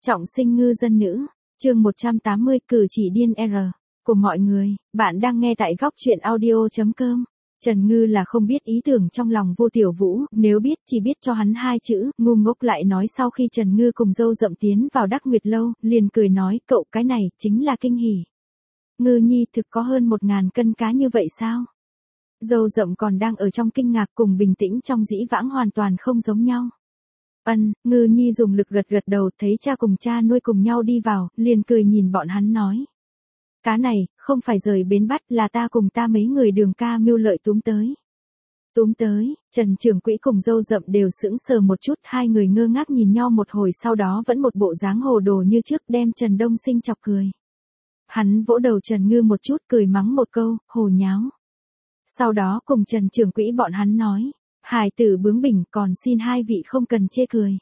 Trọng sinh ngư dân nữ, chương 180 cử chỉ điên R. Của mọi người, bạn đang nghe tại góc truyện audio.com. Trần Ngư là không biết ý tưởng trong lòng Vô Tiểu Vũ, nếu biết chỉ biết cho hắn hai chữ, ngu ngốc lại nói sau khi Trần Ngư cùng dâu dậm tiến vào Đắc Nguyệt Lâu, liền cười nói cậu cái này chính là kinh hỉ. Ngư nhi thực có hơn 1.000 cân cá như vậy sao? Dâu dậm còn đang ở trong kinh ngạc cùng bình tĩnh trong dĩ vãng hoàn toàn không giống nhau. Ngư nhi dùng lực gật gật đầu thấy cha cùng cha nuôi cùng nhau đi vào, liền cười nhìn bọn hắn nói. Cá này, không phải rời bến bắt là ta cùng ta mấy người Đường ca mưu lợi túm tới. Túm tới, Trần Trưởng Quỹ cùng dâu dậm đều sững sờ một chút, hai người ngơ ngác nhìn nhau một hồi sau đó vẫn một bộ dáng hồ đồ như trước đem Trần Đông Sinh chọc cười. Hắn vỗ đầu Trần Ngư một chút cười mắng một câu, hồ nháo. Sau đó cùng Trần Trưởng Quỹ bọn hắn nói. Hài tử bướng bỉnh còn xin hai vị không cần chê cười.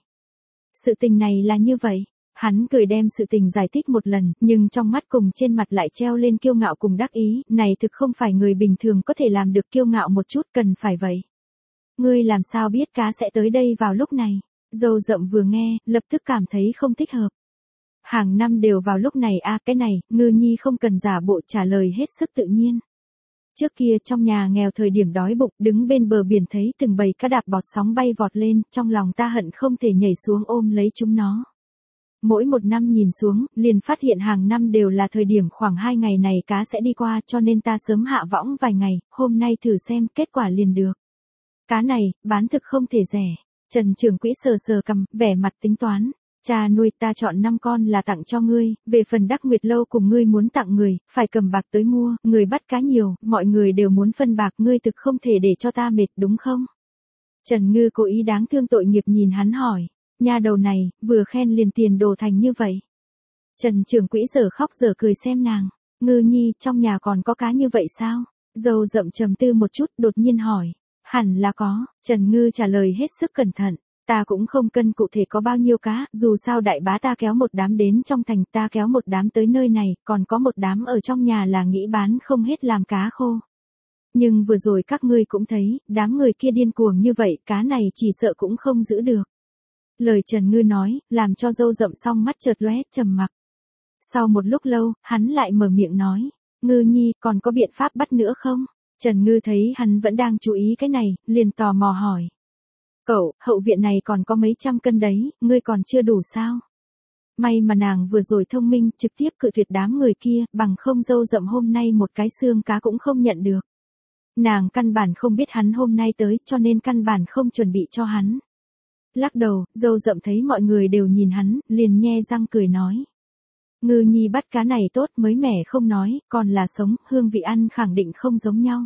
Sự tình này là như vậy. Hắn cười đem sự tình giải thích một lần, nhưng trong mắt cùng trên mặt lại treo lên kiêu ngạo cùng đắc ý, này thực không phải người bình thường có thể làm được kiêu ngạo một chút cần phải vậy. Ngươi làm sao biết cá sẽ tới đây vào lúc này? Dâu dậm vừa nghe, lập tức cảm thấy không thích hợp. Hàng năm đều vào lúc này cái này, Ngư nhi không cần giả bộ trả lời hết sức tự nhiên. Trước kia trong nhà nghèo thời điểm đói bụng đứng bên bờ biển thấy từng bầy cá đạp bọt sóng bay vọt lên, trong lòng ta hận không thể nhảy xuống ôm lấy chúng nó. Mỗi một năm nhìn xuống, liền phát hiện hàng năm đều là thời điểm khoảng 2 ngày này cá sẽ đi qua cho nên ta sớm hạ võng vài ngày, hôm nay thử xem kết quả liền được. Cá này, bán thực không thể rẻ. Trần Trưởng Quỹ sờ sờ cằm, vẻ mặt tính toán. Cha nuôi ta chọn 5 con là tặng cho ngươi, về phần Đắc Nguyệt Lâu cùng ngươi muốn tặng người, phải cầm bạc tới mua, người bắt cá nhiều, mọi người đều muốn phân bạc, ngươi thực không thể để cho ta mệt đúng không? Trần Ngư cố ý đáng thương tội nghiệp nhìn hắn hỏi, nha đầu này, vừa khen liền tiền đồ thành như vậy. Trần Trưởng Quỹ giờ khóc giờ cười xem nàng, Ngư nhi trong nhà còn có cá như vậy sao? Dâu dậm trầm tư một chút đột nhiên hỏi, hẳn là có, Trần Ngư trả lời hết sức cẩn thận. Ta cũng không cân cụ thể có bao nhiêu cá, dù sao đại bá ta kéo một đám đến trong thành, ta kéo một đám tới nơi này, còn có một đám ở trong nhà là nghĩ bán không hết làm cá khô. Nhưng vừa rồi các ngươi cũng thấy, đám người kia điên cuồng như vậy, cá này chỉ sợ cũng không giữ được. Lời Trần Ngư nói, làm cho dâu dậm xong mắt chợt lóe, trầm mặc. Sau một lúc lâu, hắn lại mở miệng nói, Ngư nhi, còn có biện pháp bắt nữa không? Trần Ngư thấy hắn vẫn đang chú ý cái này, liền tò mò hỏi. Cậu, hậu viện này còn có mấy trăm cân đấy, ngươi còn chưa đủ sao? May mà nàng vừa rồi thông minh, trực tiếp cự tuyệt đám người kia, bằng không dâu dậm hôm nay một cái xương cá cũng không nhận được. Nàng căn bản không biết hắn hôm nay tới, cho nên căn bản không chuẩn bị cho hắn. Lắc đầu, dâu dậm thấy mọi người đều nhìn hắn, liền nhe răng cười nói. Ngư nhi bắt cá này tốt mới mẻ không nói, còn là sống, hương vị ăn khẳng định không giống nhau.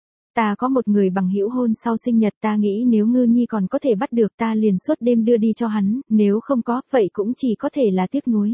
Ta có một người bằng hữu hôn sau sinh nhật, ta nghĩ nếu Ngư nhi còn có thể bắt được ta liền suốt đêm đưa đi cho hắn, nếu không có, vậy cũng chỉ có thể là tiếc nuối.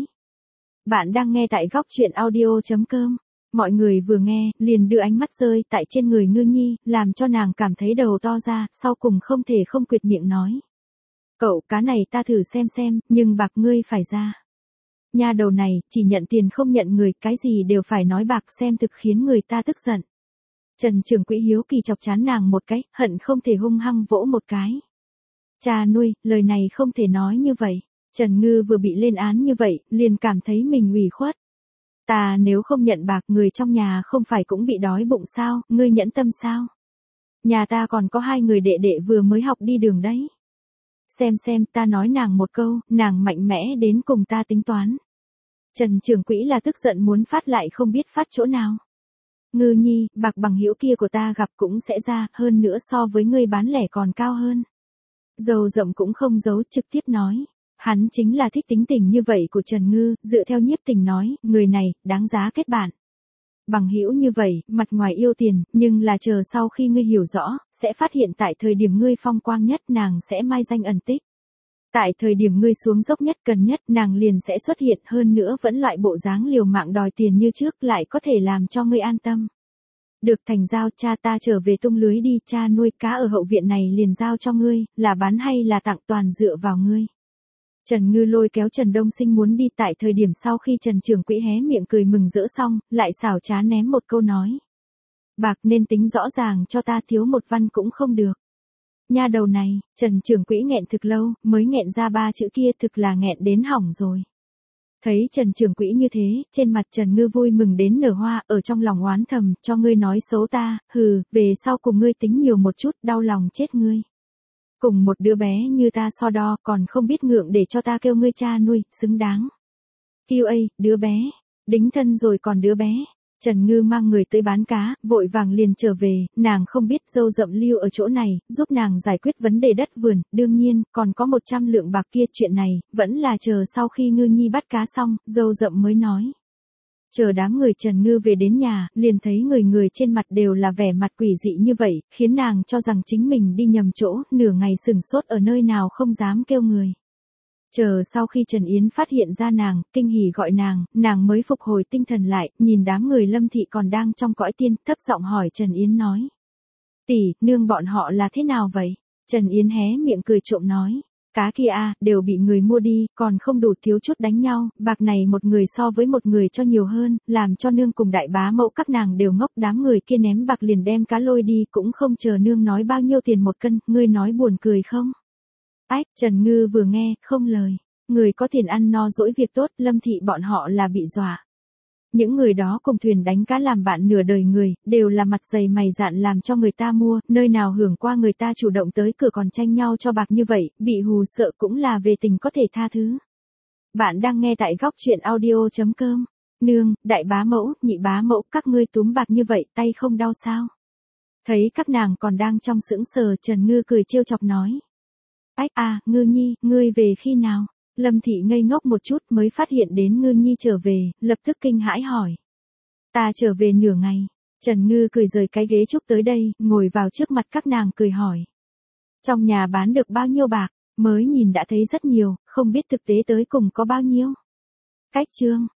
Bạn đang nghe tại góc truyện audio.com. Mọi người vừa nghe, liền đưa ánh mắt rơi tại trên người Ngư nhi, làm cho nàng cảm thấy đầu to ra, sau cùng không thể không quyệt miệng nói. Cậu, cá này ta thử xem, nhưng bạc ngươi phải ra. Nha đầu này, chỉ nhận tiền không nhận người, cái gì đều phải nói bạc, xem thực khiến người ta tức giận. Trần Trưởng Quỹ hiếu kỳ chọc chán nàng một cái, hận không thể hung hăng vỗ một cái. Cha nuôi, lời này không thể nói như vậy. Trần Ngư vừa bị lên án như vậy, liền cảm thấy mình ủy khuất. Ta nếu không nhận bạc, người trong nhà không phải cũng bị đói bụng sao, ngươi nhẫn tâm sao? Nhà ta còn có 2 người đệ đệ vừa mới học đi đường đấy. Xem, ta nói nàng một câu, nàng mạnh mẽ đến cùng ta tính toán. Trần Trưởng Quỹ là tức giận muốn phát lại không biết phát chỗ nào. Ngư nhi, bạc bằng hữu kia của ta gặp cũng sẽ ra, hơn nữa so với ngươi bán lẻ còn cao hơn. Dâu dậm cũng không giấu, trực tiếp nói. Hắn chính là thích tính tình như vậy của Trần Ngư, dựa theo nhiếp tình nói, người này, đáng giá kết bạn. Bằng hữu như vậy, mặt ngoài yêu tiền, nhưng là chờ sau khi ngươi hiểu rõ, sẽ phát hiện tại thời điểm ngươi phong quang nhất nàng sẽ mai danh ẩn tích. Tại thời điểm ngươi xuống dốc nhất cần nhất nàng liền sẽ xuất hiện, hơn nữa vẫn loại bộ dáng liều mạng đòi tiền như trước lại có thể làm cho ngươi an tâm. Được thành giao, cha ta trở về tung lưới đi, cha nuôi cá ở hậu viện này liền giao cho ngươi, là bán hay là tặng toàn dựa vào ngươi. Trần Ngư lôi kéo Trần Đông Sinh muốn đi, tại thời điểm sau khi Trần Trưởng Quỹ hé miệng cười mừng rỡ xong, lại xảo trá ném một câu nói. Bạc nên tính rõ ràng cho ta, thiếu một văn cũng không được. Nha đầu này, Trần Trưởng Quỹ nghẹn thực lâu, mới nghẹn ra 3 chữ kia, thực là nghẹn đến hỏng rồi. Thấy Trần trưởng quỹ như thế, trên mặt Trần Ngư vui mừng đến nở hoa, ở trong lòng oán thầm, cho ngươi nói xấu ta, hừ, về sau cùng ngươi tính nhiều một chút, đau lòng chết ngươi. Cùng một đứa bé như ta so đo, còn không biết ngượng để cho ta kêu ngươi cha nuôi, xứng đáng. Kêu đứa bé, đính thân rồi còn đứa bé. Trần Ngư mang người tới bán cá, vội vàng liền trở về, nàng không biết dâu rậm lưu ở chỗ này, giúp nàng giải quyết vấn đề đất vườn, đương nhiên, còn có 100 lượng bạc kia, chuyện này, vẫn là chờ sau khi Ngư Nhi bắt cá xong, dâu rậm mới nói. Chờ đám người Trần Ngư về đến nhà, liền thấy người trên mặt đều là vẻ mặt quỷ dị như vậy, khiến nàng cho rằng chính mình đi nhầm chỗ, nửa ngày sừng sốt ở nơi nào không dám kêu người. Chờ sau khi Trần Yến phát hiện ra nàng, kinh hỉ gọi nàng mới phục hồi tinh thần lại, nhìn đám người Lâm thị còn đang trong cõi tiên, thấp giọng hỏi Trần Yến nói. Tỷ, nương bọn họ là thế nào vậy? Trần Yến hé miệng cười trộm nói. Cá kia đều bị người mua đi, còn không đủ, thiếu chút đánh nhau, bạc này một người so với một người cho nhiều hơn, làm cho nương cùng đại bá mẫu các nàng đều ngốc, đám người kia ném bạc liền đem cá lôi đi, cũng không chờ nương nói bao nhiêu tiền một cân, ngươi nói buồn cười không? Ách, Trần Ngư vừa nghe, không lời. Người có tiền ăn no dỗi việc tốt, Lâm thị bọn họ là bị dọa. Những người đó cùng thuyền đánh cá làm bạn nửa đời người, đều là mặt dày mày dạn làm cho người ta mua, nơi nào hưởng qua người ta chủ động tới cửa còn tranh nhau cho bạc như vậy, bị hù sợ cũng là về tình có thể tha thứ. Bạn đang nghe tại góc truyện audio.com. Nương, đại bá mẫu, nhị bá mẫu, các ngươi túm bạc như vậy, tay không đau sao? Thấy các nàng còn đang trong sững sờ, Trần Ngư cười trêu chọc nói. Ách Ngư Nhi, ngươi về khi nào? Lâm thị ngây ngốc một chút mới phát hiện đến Ngư Nhi trở về, lập tức kinh hãi hỏi. Ta trở về nửa ngày. Trần Ngư cười rời cái ghế trúc tới đây, ngồi vào trước mặt các nàng cười hỏi. Trong nhà bán được bao nhiêu bạc, mới nhìn đã thấy rất nhiều, không biết thực tế tới cùng có bao nhiêu. Cách chương.